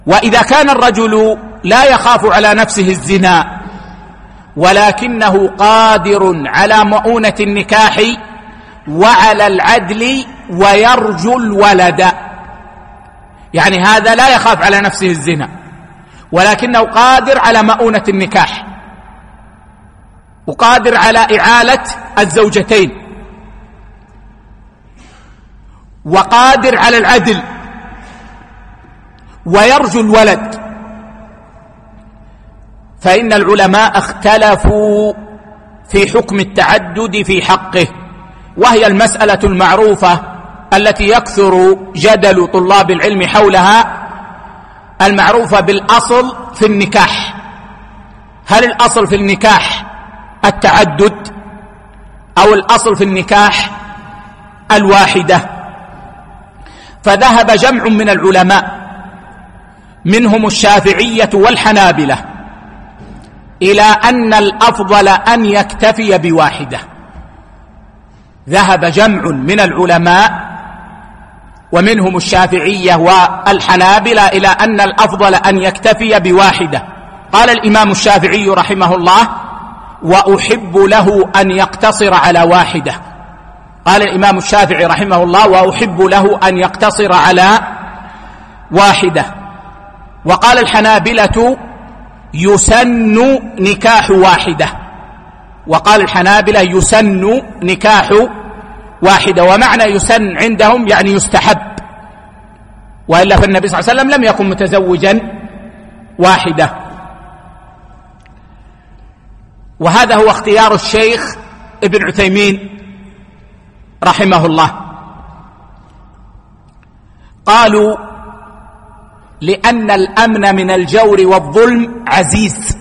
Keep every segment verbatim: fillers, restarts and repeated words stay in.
وإذا كان الرجل لا يخاف على نفسه الزنا ولكنه قادر على مؤونة النكاح وعلى العدل ويرجو الولد، يعني هذا لا يخاف على نفسه الزنا ولكنه قادر على مؤونة النكاح وقادر على إعالة الزوجتين وقادر على العدل ويرجو الولد، فإن العلماء اختلفوا في حكم التعدد في حقه، وهي المسألة المعروفة التي يكثر جدل طلاب العلم حولها، المعروفة بالأصل في النكاح. هل الأصل في النكاح التعدد أو الأصل في النكاح الواحدة؟ فذهب جمع من العلماء منهم الشافعية والحنابلة إلى أن الأفضل أن يكتفي بواحدة. ذهب جمع من العلماء ومنهم الشافعية والحنابلة إلى أن الأفضل أن يكتفي بواحدة. قال الإمام الشافعي رحمه الله: وأحب له أن يقتصر على واحدة. قال الإمام الشافعي رحمه الله: وأحب له أن يقتصر على واحدة. وقال الحنابلة: يسن نكاح واحدة. وقال الحنابلة: يسن نكاح واحدة. ومعنى يسن عندهم يعني يستحب، وإلا فالنبي صلى الله عليه وسلم لم يكن متزوجا واحدة. وهذا هو اختيار الشيخ ابن عثيمين رحمه الله. قالوا: لأن الأمن من الجور والظلم عزيز،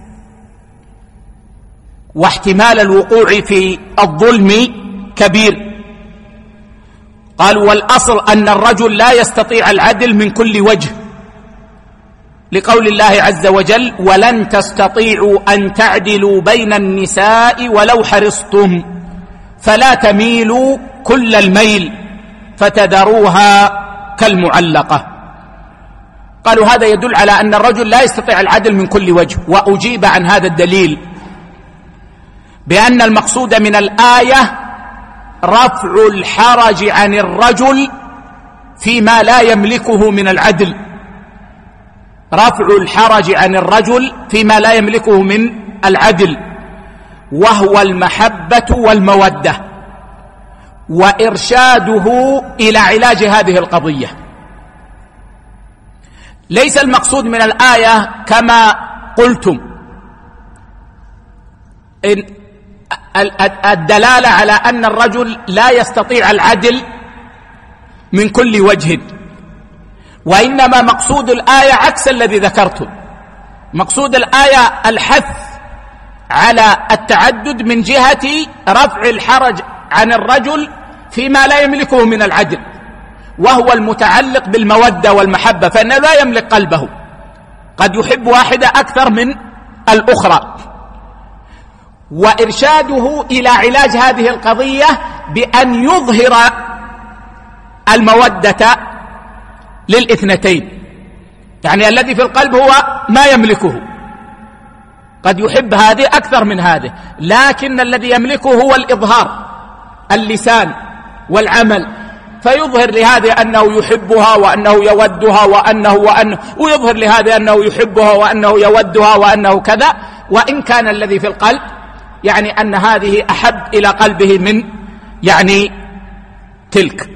واحتمال الوقوع في الظلم كبير. قالوا: والأصل أن الرجل لا يستطيع العدل من كل وجه، لقول الله عز وجل: ولن تستطيعوا أن تعدلوا بين النساء ولو حرصتم فلا تميلوا كل الميل فتذروها كالمعلقة. قالوا: هذا يدل على أن الرجل لا يستطيع العدل من كل وجه. وأجيب عن هذا الدليل بأن المقصود من الآية رفع الحرج عن الرجل فيما لا يملكه من العدل، رفع الحرج عن الرجل فيما لا يملكه من العدل، وهو المحبة والمودة، وإرشاده إلى علاج هذه القضية. ليس المقصود من الآية كما قلتم إن الدلالة على أن الرجل لا يستطيع العدل من كل وجه، وإنما مقصود الآية عكس الذي ذكرته. مقصود الآية الحث على التعدد من جهة رفع الحرج عن الرجل فيما لا يملكه من العدل، وهو المتعلق بالمودة والمحبة، فإنه لا يملك قلبه، قد يحب واحدة أكثر من الأخرى. وإرشاده إلى علاج هذه القضية بأن يظهر المودة للاثنتين، يعني الذي في القلب هو ما يملكه، قد يحب هذه أكثر من هذه، لكن الذي يملكه هو الإظهار، اللسان والعمل، فيظهر لهذه أنه يحبها وأنه يودها وأنه وأنه ويظهر لهذه أنه يحبها وأنه يودها وأنه كذا، وإن كان الذي في القلب يعني أن هذه أحب إلى قلبه من يعني تلك.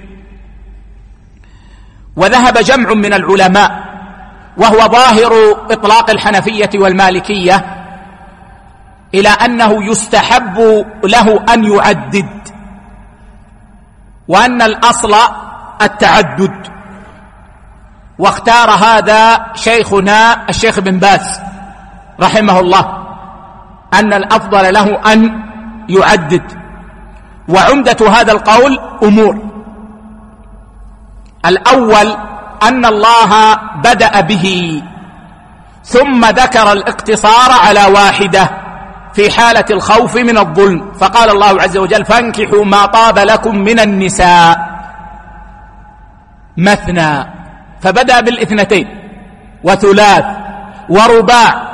وذهب جمع من العلماء، وهو ظاهر إطلاق الحنفية والمالكية، إلى أنه يستحب له أن يعدد، وأن الأصل التعدد. واختار هذا شيخنا الشيخ بن باز رحمه الله، أن الأفضل له أن يعدد. وعمدة هذا القول أمور: الأول أن الله بدأ به ثم ذكر الاقتصار على واحدة في حالة الخوف من الظلم، فقال الله عز وجل: فانكحوا ما طاب لكم من النساء مثنى، فبدأ بالاثنتين وثلاث ورباع.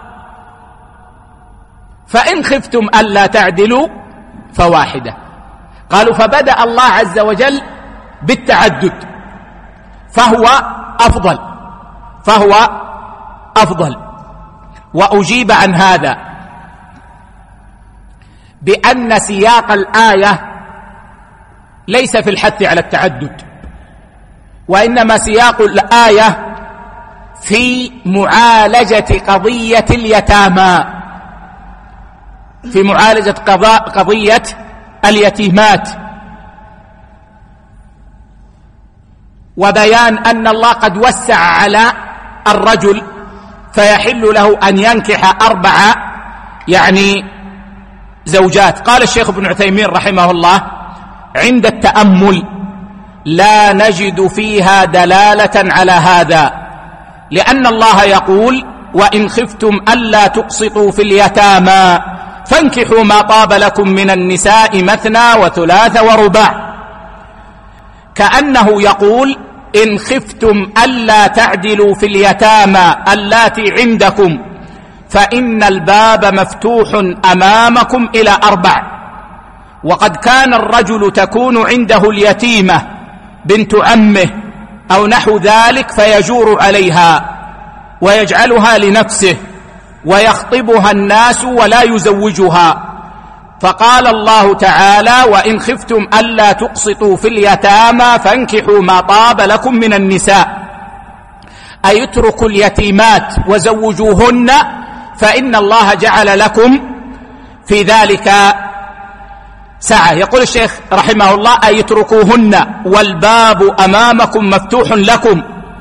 فإن خفتم ألا تعدلوا فواحدة. قالوا فبدأ الله عز وجل بالتعدد فهو أفضل فهو أفضل وأجيب عن هذا بأن سياق الآية ليس في الحث على التعدد، وإنما سياق الآية في معالجة قضية اليتامى، في معالجة قضية اليتيمات، وبيان أن الله قد وسع على الرجل فيحل له أن ينكح أربع يعني زوجات. قال الشيخ ابن عثيمين رحمه الله: عند التأمل لا نجد فيها دلالة على هذا، لأن الله يقول: وإن خفتم ألا تقسطوا في اليتامى فانكحوا ما طاب لكم من النساء مثنى وثلاث ورباع، كأنه يقول: إن خفتم ألا تعدلوا في اليتامى اللاتي عندكم فإن الباب مفتوح أمامكم إلى أربع. وقد كان الرجل تكون عنده اليتيمة بنت عمه أو نحو ذلك فيجور عليها ويجعلها لنفسه ويخطبها الناس ولا يزوجها، فقال الله تعالى: وإن خفتم ألا تقسطوا في اليتامى فانكحوا ما طاب لكم من النساء، أي اتركوا اليتيمات وزوجوهن، فإن الله جعل لكم في ذلك سعة. يقول الشيخ رحمه الله: أي اتركوهن والباب أمامكم مفتوح لكم.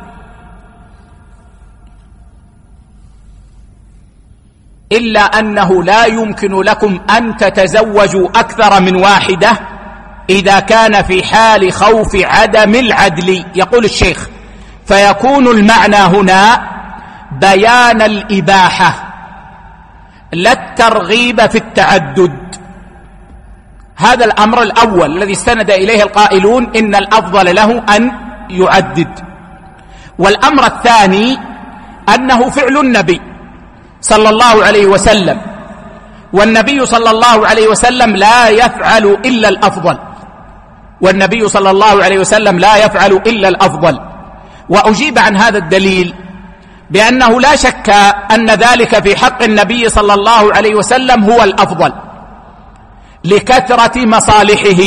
إلا أنه لا يمكن لكم أن تتزوجوا أكثر من واحدة إذا كان في حال خوف عدم العدل. يقول الشيخ: فيكون المعنى هنا بيان الإباحة لا الترغيب في التعدد. هذا الأمر الأول الذي استند إليه القائلون إن الأفضل له أن يعدد. والأمر الثاني أنه فعل النبي صلى الله عليه وسلم، والنبي صلى الله عليه وسلم لا يفعل إلا الأفضل والنبي صلى الله عليه وسلم لا يفعل إلا الأفضل. وأجيب عن هذا الدليل بأنه لا شك أن ذلك في حق النبي صلى الله عليه وسلم هو الأفضل لكثرة مصالحه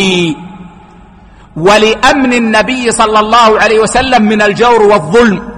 ولأمن النبي صلى الله عليه وسلم من الجور والظلم،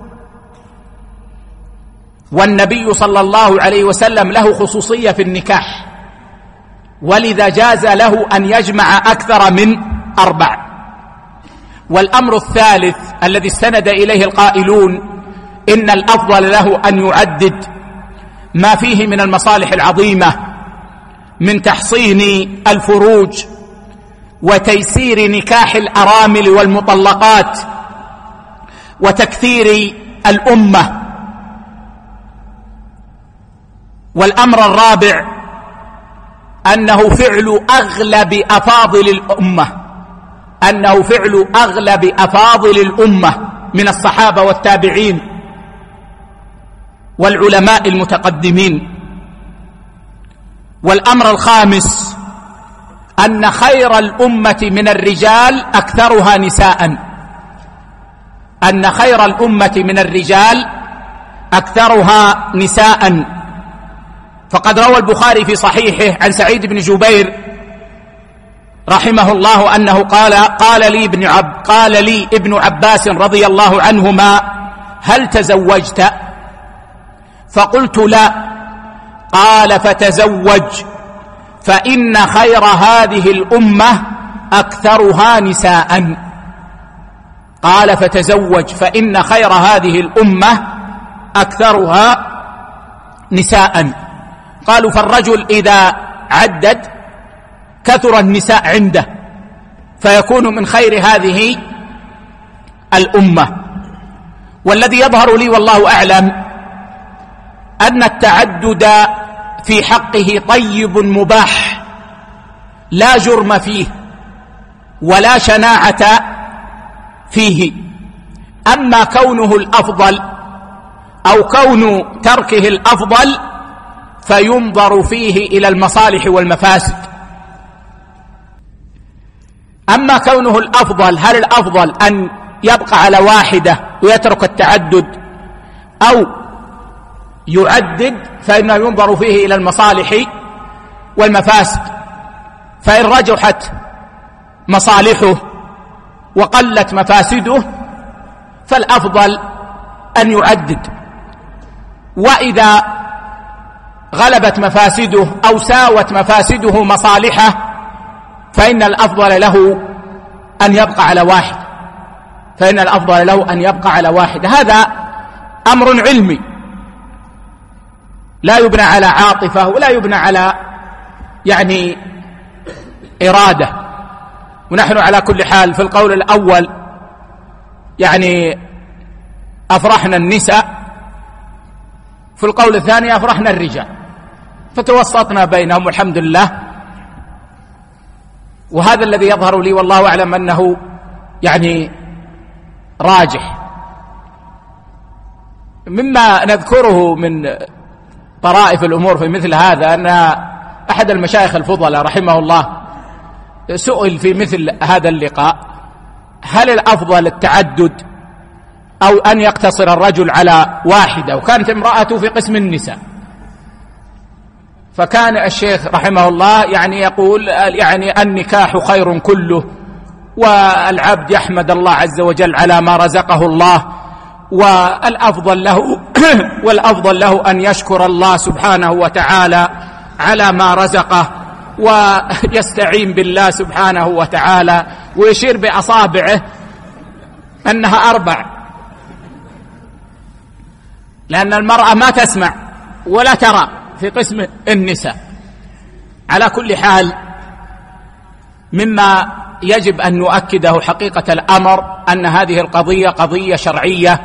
والنبي صلى الله عليه وسلم له خصوصية في النكاح، ولذا جاز له أن يجمع أكثر من أربع. والأمر الثالث الذي استند إليه القائلون إن الأفضل له أن يعدد ما فيه من المصالح العظيمة من تحصين الفروج وتيسير نكاح الأرامل والمطلقات وتكثير الأمة. والأمر الرابع أنه فعل أغلب أفاضل الأمة أنه فعل أغلب أفاضل الأمة من الصحابة والتابعين والعلماء المتقدمين. والأمر الخامس أن خير الأمة من الرجال أكثرها نساء أن خير الأمة من الرجال أكثرها نساء فقد روى البخاري في صحيحه عن سعيد بن جبير رحمه الله أنه قال قال لي ابن عب قال لي ابن عباس رضي الله عنهما: هل تزوجت؟ فقلت: لا. قال: فتزوج فإن خير هذه الأمة أكثرها نساء. قال: فتزوج فإن خير هذه الأمة أكثرها نساء. قالوا: فالرجل إذا عدد كثر النساء عنده فيكون من خير هذه الأمة. والذي يظهر لي والله أعلم أن التعدد في حقه طيب مباح لا جرم فيه ولا شناعة فيه. أما كونه الأفضل أو كون تركه الأفضل فينظر فيه إلى المصالح والمفاسد. أما كونه الأفضل، هل الأفضل أن يبقى على واحدة ويترك التعدد أو يعدد، فإنه ينظر فيه إلى المصالح والمفاسد. فإن رجحت مصالحه وقلت مفاسده فالأفضل أن يعدد، وإذا غلبت مفاسده أو ساوت مفاسده مصالحه فإن الأفضل له أن يبقى على واحد فإن الأفضل له أن يبقى على واحد. هذا أمر علمي لا يبنى على عاطفة ولا يبنى على يعني إرادة. ونحن على كل حال في القول الأول يعني أفرحنا النساء، في القول الثاني أفرحنا الرجال، فتوسطنا بينهم والحمد لله. وهذا الذي يظهر لي والله أعلم أنه يعني راجح. مما نذكره من طرائف الأمور في مثل هذا أن أحد المشايخ الفضلاء رحمه الله سئل في مثل هذا اللقاء: هل الأفضل التعدد أو أن يقتصر الرجل على واحدة؟ وكانت امرأته في قسم النساء، فكان الشيخ رحمه الله يعني يقول يعني النكاح خير كله، والعبد يحمد الله عز وجل على ما رزقه الله، والأفضل له والأفضل له أن يشكر الله سبحانه وتعالى على ما رزقه ويستعين بالله سبحانه وتعالى، ويشير بأصابعه أنها أربع، لأن المرأة ما تسمع ولا ترى في قسم النساء. على كل حال مما يجب أن نؤكده حقيقة الأمر أن هذه القضية قضية شرعية،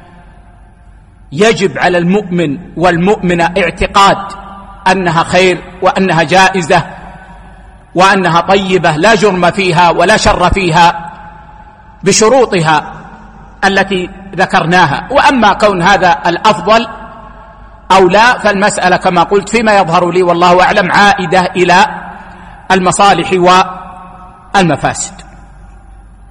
يجب على المؤمن والمؤمنة اعتقاد أنها خير وأنها جائزة وأنها طيبة لا جرم فيها ولا شر فيها بشروطها التي ذكرناها. وأما كون هذا الأفضل أو لا فالمسألة كما قلت فيما يظهر لي والله أعلم عائدة إلى المصالح والمفاسد.